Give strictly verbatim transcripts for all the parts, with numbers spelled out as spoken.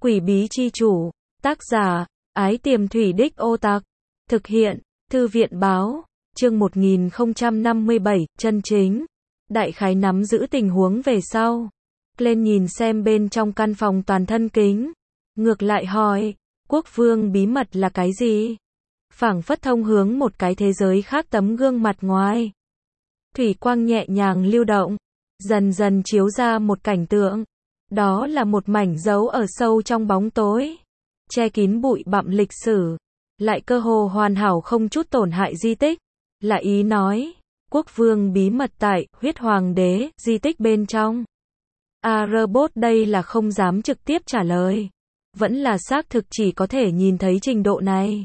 Quỷ bí chi chủ, tác giả, Ái Tiềm Thủy Đích Ô Tặc, thực hiện, Thư viện báo, chương một nghìn không trăm năm mươi bảy, chân chính. Đại khái nắm giữ tình huống về sau. Lên nhìn xem bên trong căn phòng toàn thân kính. Ngược lại hỏi, quốc vương bí mật là cái gì? Phảng phất thông hướng một cái thế giới khác tấm gương mặt ngoài. Thủy quang nhẹ nhàng lưu động, dần dần chiếu ra một cảnh tượng. Đó là một mảnh dấu ở sâu trong bóng tối, che kín bụi bặm lịch sử, lại cơ hồ hoàn hảo không chút tổn hại di tích. Là ý nói, quốc vương bí mật tại huyết hoàng đế di tích bên trong. A robot đây là không dám trực tiếp trả lời, vẫn là xác thực chỉ có thể nhìn thấy trình độ này.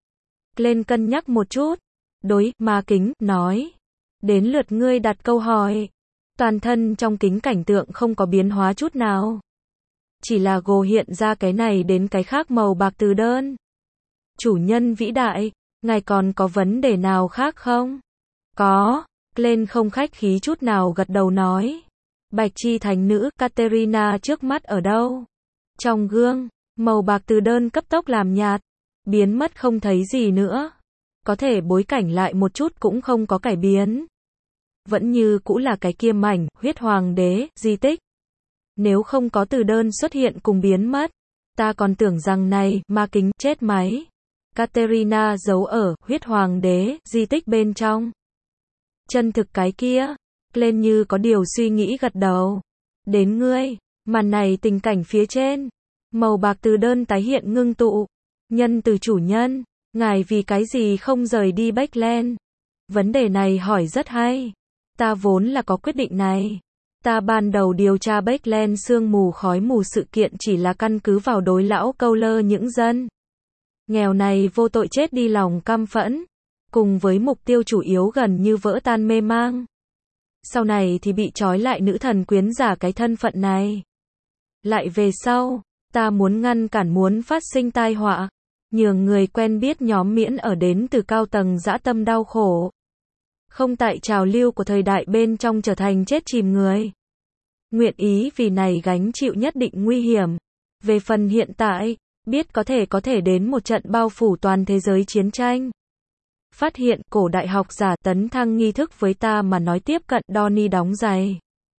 Lên cân nhắc một chút, đối ma kính nói, đến lượt ngươi đặt câu hỏi. Toàn thân trong kính cảnh tượng không có biến hóa chút nào, chỉ là gồ hiện ra cái này đến cái khác màu bạc từ đơn. Chủ nhân vĩ đại, ngài còn có vấn đề nào khác không? Có. Lên không khách khí chút nào gật đầu nói, Bạch Chi thánh nữ Katerina trước mắt ở đâu? Trong gương, màu bạc từ đơn cấp tốc làm nhạt, biến mất không thấy gì nữa. Có thể bối cảnh lại một chút cũng không có cải biến. Vẫn như cũ là cái kia mảnh huyết hoàng đế di tích. Nếu không có từ đơn xuất hiện cùng biến mất, ta còn tưởng rằng này ma kính chết máy. Katerina giấu ở huyết hoàng đế di tích bên trong. Chân thực cái kia, lên như có điều suy nghĩ gật đầu. Đến ngươi, màn này tình cảnh phía trên, màu bạc từ đơn tái hiện ngưng tụ. Nhân từ chủ nhân, ngài vì cái gì không rời đi Backland? Vấn đề này hỏi rất hay. Ta vốn là có quyết định này. Ta ban đầu điều tra Backland sương mù khói mù sự kiện chỉ là căn cứ vào đối lão câu lơ những dân nghèo này vô tội chết đi lòng căm phẫn, cùng với mục tiêu chủ yếu gần như vỡ tan mê mang. Sau này thì bị trói lại nữ thần quyến giả cái thân phận này. Lại về sau, ta muốn ngăn cản muốn phát sinh tai họa, nhường người quen biết nhóm miễn ở đến từ cao tầng dã tâm đau khổ. Không tại trào lưu của thời đại bên trong trở thành chết chìm người. Nguyện ý vì này gánh chịu nhất định nguy hiểm. Về phần hiện tại, biết có thể có thể đến một trận bao phủ toàn thế giới chiến tranh. Phát hiện cổ đại học giả tấn thăng nghi thức với ta mà nói tiếp cận Donnie đóng giày.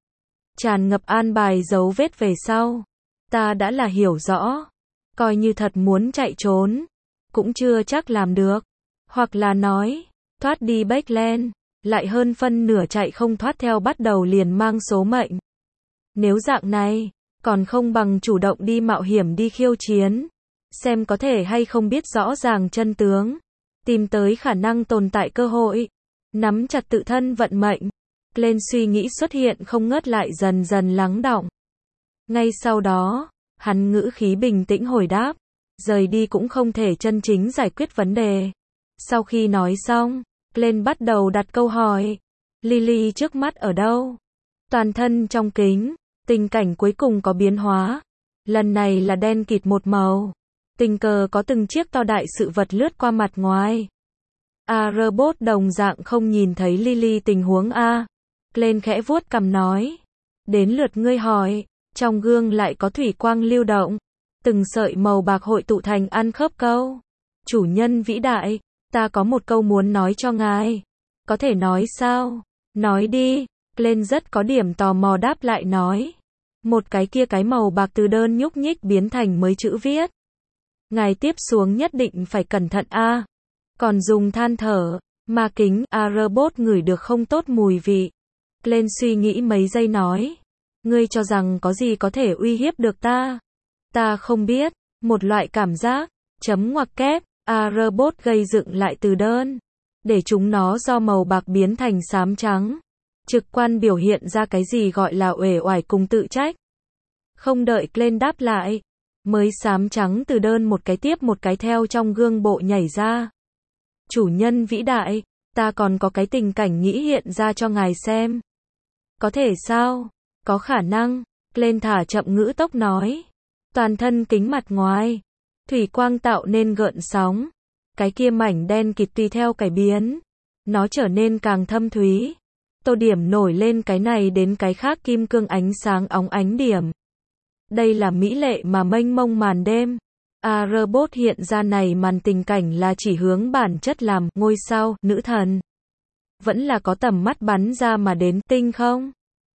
Tràn ngập an bài dấu vết về sau. Ta đã là hiểu rõ. Coi như thật muốn chạy trốn, cũng chưa chắc làm được. Hoặc là nói, thoát đi Backland, lại hơn phân nửa chạy không thoát theo bắt đầu liền mang số mệnh. Nếu dạng này, còn không bằng chủ động đi mạo hiểm đi khiêu chiến, xem có thể hay không biết rõ ràng chân tướng, tìm tới khả năng tồn tại cơ hội, nắm chặt tự thân vận mệnh. Lên suy nghĩ xuất hiện không ngớt lại dần dần lắng đọng. Ngay sau đó, hắn ngữ khí bình tĩnh hồi đáp, rời đi cũng không thể chân chính giải quyết vấn đề. Sau khi nói xong, lên bắt đầu đặt câu hỏi. Lily trước mắt ở đâu? Toàn thân trong kính, tình cảnh cuối cùng có biến hóa. Lần này là đen kịt một màu. Tình cờ có từng chiếc to đại sự vật lướt qua mặt ngoài. A robot đồng dạng không nhìn thấy Lily tình huống A. Lên khẽ vuốt cằm nói. Đến lượt ngươi hỏi, trong gương lại có thủy quang lưu động. Từng sợi màu bạc hội tụ thành ăn khớp câu. Chủ nhân vĩ đại, ta có một câu muốn nói cho ngài. Có thể nói sao? Nói đi. Lên rất có điểm tò mò đáp lại nói. Một cái kia cái màu bạc từ đơn nhúc nhích biến thành mới chữ viết. Ngài tiếp xuống nhất định phải cẩn thận a. Còn dùng than thở, ma kính, A robot ngửi được không tốt mùi vị. Lên suy nghĩ mấy giây nói. Ngươi cho rằng có gì có thể uy hiếp được ta? Ta không biết, một loại cảm giác, chấm ngoặc kép, A robot gây dựng lại từ đơn. Để chúng nó do màu bạc biến thành xám trắng. Trực quan biểu hiện ra cái gì gọi là uể oải cùng tự trách. Không đợi lên đáp lại, mới xám trắng từ đơn một cái tiếp một cái theo trong gương bộ nhảy ra. Chủ nhân vĩ đại, ta còn có cái tình cảnh nghĩ hiện ra cho ngài xem. Có thể sao? Có khả năng. Lên thả chậm ngữ tốc nói. Toàn thân kính mặt ngoài, thủy quang tạo nên gợn sóng. Cái kia mảnh đen kịt tùy theo cải biến, nó trở nên càng thâm thúy. Tô điểm nổi lên cái này đến cái khác kim cương ánh sáng óng ánh điểm. Đây là mỹ lệ mà mênh mông màn đêm. A robot hiện ra này màn tình cảnh là chỉ hướng bản chất làm ngôi sao, nữ thần. Vẫn là có tầm mắt bắn ra mà đến tinh không?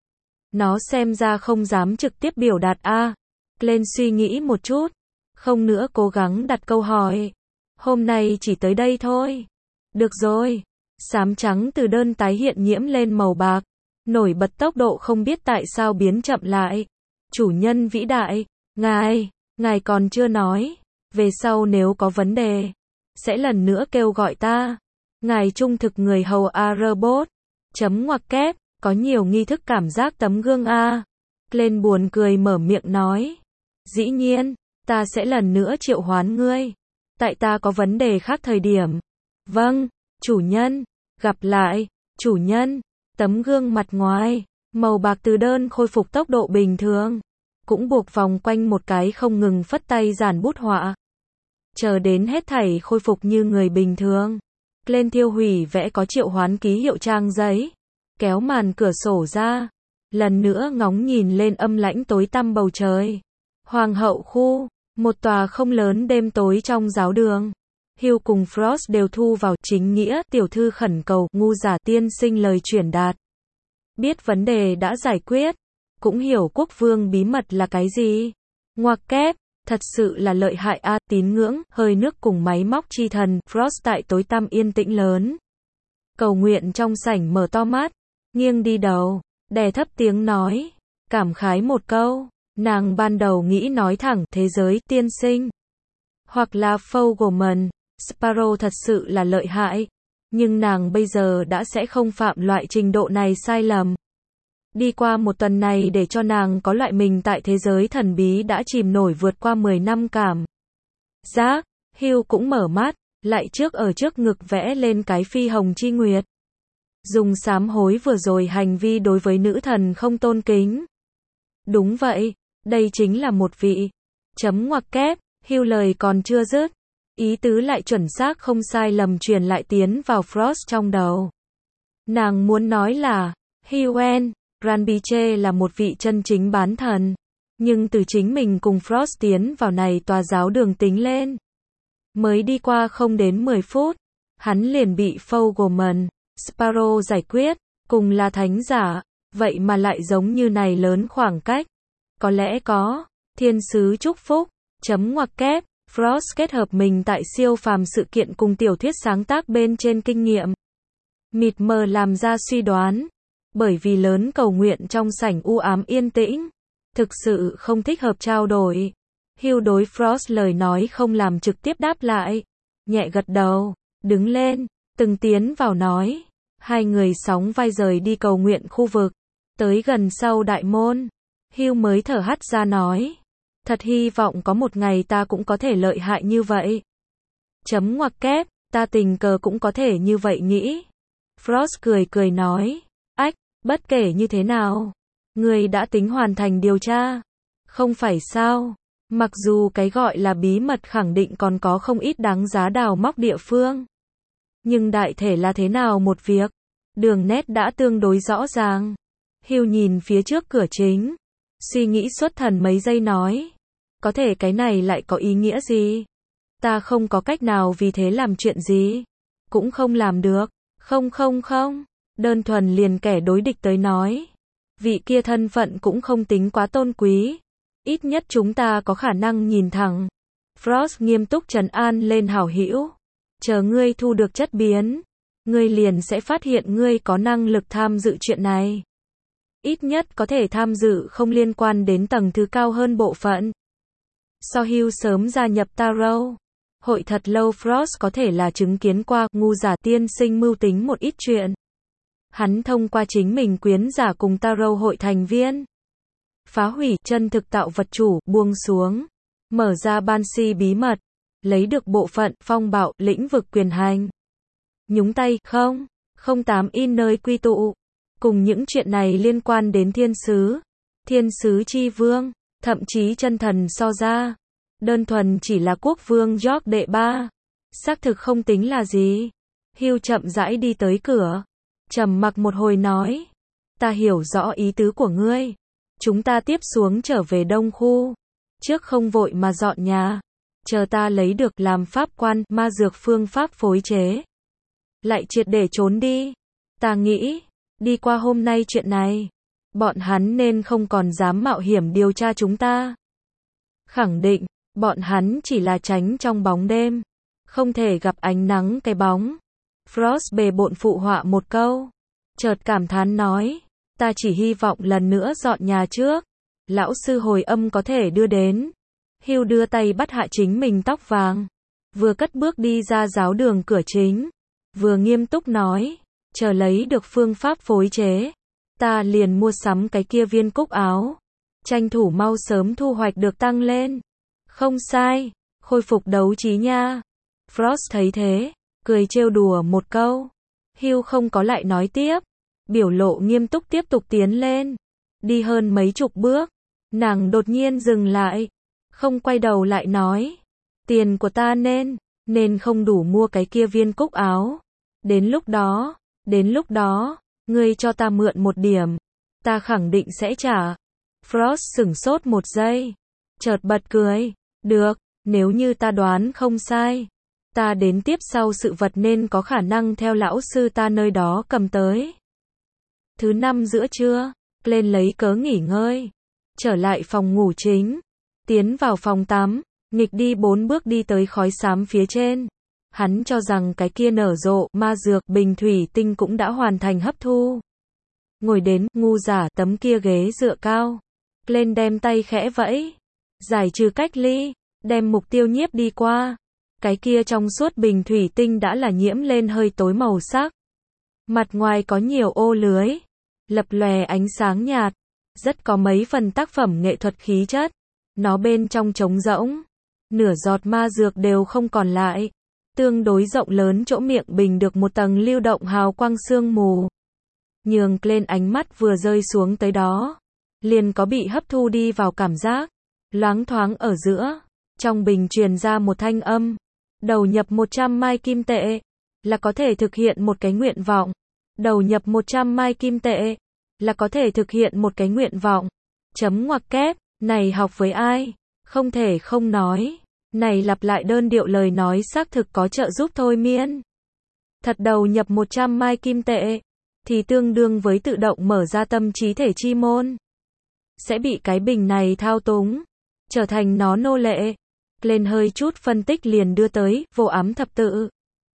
Nó xem ra không dám trực tiếp biểu đạt a. Glenn suy nghĩ một chút. Không nữa cố gắng đặt câu hỏi. Hôm nay chỉ tới đây thôi. Được rồi. Xám trắng từ đơn tái hiện nhiễm lên màu bạc. Nổi bật tốc độ không biết tại sao biến chậm lại. Chủ nhân vĩ đại. Ngài, ngài còn chưa nói. Về sau nếu có vấn đề, sẽ lần nữa kêu gọi ta. Ngài trung thực người hầu A robot. Chấm ngoặc kép. Có nhiều nghi thức cảm giác tấm gương A. Glenn buồn cười mở miệng nói. Dĩ nhiên, ta sẽ lần nữa triệu hoán ngươi. Tại ta có vấn đề khác thời điểm. Vâng, chủ nhân. Gặp lại, chủ nhân. Tấm gương mặt ngoài, màu bạc từ đơn khôi phục tốc độ bình thường. Cũng buộc vòng quanh một cái không ngừng phất tay dàn bút họa. Chờ đến hết thảy khôi phục như người bình thường. Glenn tiêu hủy vẽ có triệu hoán ký hiệu trang giấy. Kéo màn cửa sổ ra. Lần nữa ngóng nhìn lên âm lãnh tối tăm bầu trời. Hoàng hậu khu, một tòa không lớn đêm tối trong giáo đường. Hugh cùng Frost đều thu vào chính nghĩa, tiểu thư khẩn cầu, ngu giả tiên sinh lời truyền đạt. Biết vấn đề đã giải quyết, cũng hiểu quốc vương bí mật là cái gì. Ngoặc kép, thật sự là lợi hại a, tín ngưỡng, hơi nước cùng máy móc chi thần, Frost tại tối tăm yên tĩnh lớn. Cầu nguyện trong sảnh mở to mắt, nghiêng đi đầu, đè thấp tiếng nói, cảm khái một câu. Nàng ban đầu nghĩ nói thẳng, thế giới tiên sinh. Hoặc là Fogelman, Sparrow thật sự là lợi hại. Nhưng nàng bây giờ đã sẽ không phạm loại trình độ này sai lầm. Đi qua một tuần này để cho nàng có loại mình tại thế giới thần bí đã chìm nổi vượt qua mười năm cảm giác. Hugh cũng mở mắt, lại trước ở trước ngực vẽ lên cái phi hồng chi nguyệt. Dùng sám hối vừa rồi hành vi đối với nữ thần không tôn kính. Đúng vậy, đây chính là một vị. Chấm ngoặc kép, Hugh lời còn chưa dứt. Ý tứ lại chuẩn xác không sai lầm truyền lại tiến vào Frost trong đầu. Nàng muốn nói là, Hughen, Granbiche là một vị chân chính bán thần. Nhưng từ chính mình cùng Frost tiến vào này tòa giáo đường tính lên. Mới đi qua không đến mười phút, hắn liền bị Fogelman, Sparrow giải quyết, cùng là thánh giả, vậy mà lại giống như này lớn khoảng cách. Có lẽ có, thiên sứ chúc phúc, chấm ngoặc kép. Frost kết hợp mình tại siêu phàm sự kiện cùng tiểu thuyết sáng tác bên trên kinh nghiệm. Mịt mờ làm ra suy đoán. Bởi vì lớn cầu nguyện trong sảnh u ám yên tĩnh. Thực sự không thích hợp trao đổi. Hugh đối Frost lời nói không làm trực tiếp đáp lại. Nhẹ gật đầu, đứng lên, từng tiến vào nói. Hai người sóng vai rời đi cầu nguyện khu vực. Tới gần sau đại môn. Hugh mới thở hắt ra nói. Thật hy vọng có một ngày ta cũng có thể lợi hại như vậy. Chấm ngoặc kép, ta tình cờ cũng có thể như vậy nghĩ. Frost cười cười nói. Ách, bất kể như thế nào. Ngươi đã tính hoàn thành điều tra. Không phải sao. Mặc dù cái gọi là bí mật khẳng định còn có không ít đáng giá đào móc địa phương. Nhưng đại thể là thế nào một việc. Đường nét đã tương đối rõ ràng. Hugh nhìn phía trước cửa chính. Suy nghĩ xuất thần mấy giây nói. Có thể cái này lại có ý nghĩa gì? Ta không có cách nào vì thế làm chuyện gì. Cũng không làm được. Không không không. Đơn thuần liền kẻ đối địch tới nói. Vị kia thân phận cũng không tính quá tôn quý. Ít nhất chúng ta có khả năng nhìn thẳng. Frost nghiêm túc trấn an lên hảo hữu. Chờ ngươi thu được chất biến. Ngươi liền sẽ phát hiện ngươi có năng lực tham dự chuyện này. Ít nhất có thể tham dự không liên quan đến tầng thứ cao hơn bộ phận. So Hugh sớm gia nhập Tarot. Hội thật lâu Frost có thể là chứng kiến qua ngu giả tiên sinh mưu tính một ít chuyện. Hắn thông qua chính mình quyến giả cùng Tarot hội thành viên. Phá hủy chân thực tạo vật chủ, buông xuống. Mở ra Banshee bí mật. Lấy được bộ phận, phong bạo, lĩnh vực quyền hành. Nhúng tay, không. không tám in nơi quy tụ. Cùng những chuyện này liên quan đến thiên sứ. Thiên sứ chi vương. Thậm chí chân thần so ra. Đơn thuần chỉ là quốc vương George đệ ba. Xác thực không tính là gì. Hugh chậm rãi đi tới cửa. Trầm mặc một hồi nói. Ta hiểu rõ ý tứ của ngươi. Chúng ta tiếp xuống trở về đông khu. Trước không vội mà dọn nhà. Chờ ta lấy được làm pháp quan ma dược phương pháp phối chế. Lại triệt để trốn đi. Ta nghĩ, đi qua hôm nay chuyện này, bọn hắn nên không còn dám mạo hiểm điều tra chúng ta. Khẳng định, bọn hắn chỉ là tránh trong bóng đêm. Không thể gặp ánh nắng cái bóng. Frost bề bộn phụ họa một câu. Chợt cảm thán nói, ta chỉ hy vọng lần nữa dọn nhà trước. Lão sư hồi âm có thể đưa đến. Hugh đưa tay bắt hạ chính mình tóc vàng. Vừa cất bước đi ra giáo đường cửa chính. Vừa nghiêm túc nói, chờ lấy được phương pháp phối chế. Ta liền mua sắm cái kia viên cúc áo. Tranh thủ mau sớm thu hoạch được tăng lên. Không sai, khôi phục đấu trí nha. Frost thấy thế, cười trêu đùa một câu. Hugh không có lại nói tiếp. Biểu lộ nghiêm túc tiếp tục tiến lên. Đi hơn mấy chục bước. Nàng đột nhiên dừng lại. Không quay đầu lại nói. Tiền của ta nên, nên không đủ mua cái kia viên cúc áo. Đến lúc đó, đến lúc đó, ngươi cho ta mượn một điểm. Ta khẳng định sẽ trả. Frost sửng sốt một giây. Chợt bật cười. Được, nếu như ta đoán không sai. Ta đến tiếp sau sự vật nên có khả năng theo lão sư ta nơi đó cầm tới. Thứ năm giữa trưa, lên lấy cớ nghỉ ngơi. Trở lại phòng ngủ chính. Tiến vào phòng tắm, nghịch đi bốn bước đi tới khói xám phía trên. Hắn cho rằng cái kia nở rộ ma dược bình thủy tinh cũng đã hoàn thành hấp thu. Ngồi đến, ngu giả tấm kia ghế dựa cao. Lên đem tay khẽ vẫy. Giải trừ cách ly, đem mục tiêu nhiếp đi qua. Cái kia trong suốt bình thủy tinh đã là nhiễm lên hơi tối màu sắc. Mặt ngoài có nhiều ô lưới. Lập lòe ánh sáng nhạt. Rất có mấy phần tác phẩm nghệ thuật khí chất. Nó bên trong trống rỗng. Nửa giọt ma dược đều không còn lại. Tương đối rộng lớn chỗ miệng bình được một tầng lưu động hào quang sương mù. Nhường lên ánh mắt vừa rơi xuống tới đó. Liền có bị hấp thu đi vào cảm giác. Loáng thoáng ở giữa. Trong bình truyền ra một thanh âm. Đầu nhập một trăm mai kim tệ. Là có thể thực hiện một cái nguyện vọng. Đầu nhập một trăm mai kim tệ. Là có thể thực hiện một cái nguyện vọng. Chấm ngoặc kép. Này học với ai? Không thể không nói. Này lặp lại đơn điệu lời nói xác thực có trợ giúp thôi miên. Thật đầu nhập một trăm mai kim tệ. Thì tương đương với tự động mở ra tâm trí thể chi môn. Sẽ bị cái bình này thao túng. Trở thành nó nô lệ. Lên hơi chút phân tích liền đưa tới vô ám thập tự.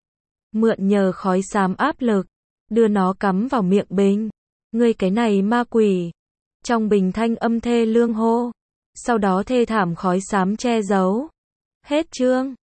Mượn nhờ khói xám áp lực. Đưa nó cắm vào miệng bình. Ngươi cái này ma quỷ. Trong bình thanh âm thê lương hô. Sau đó thê thảm khói xám che giấu. Hết chương.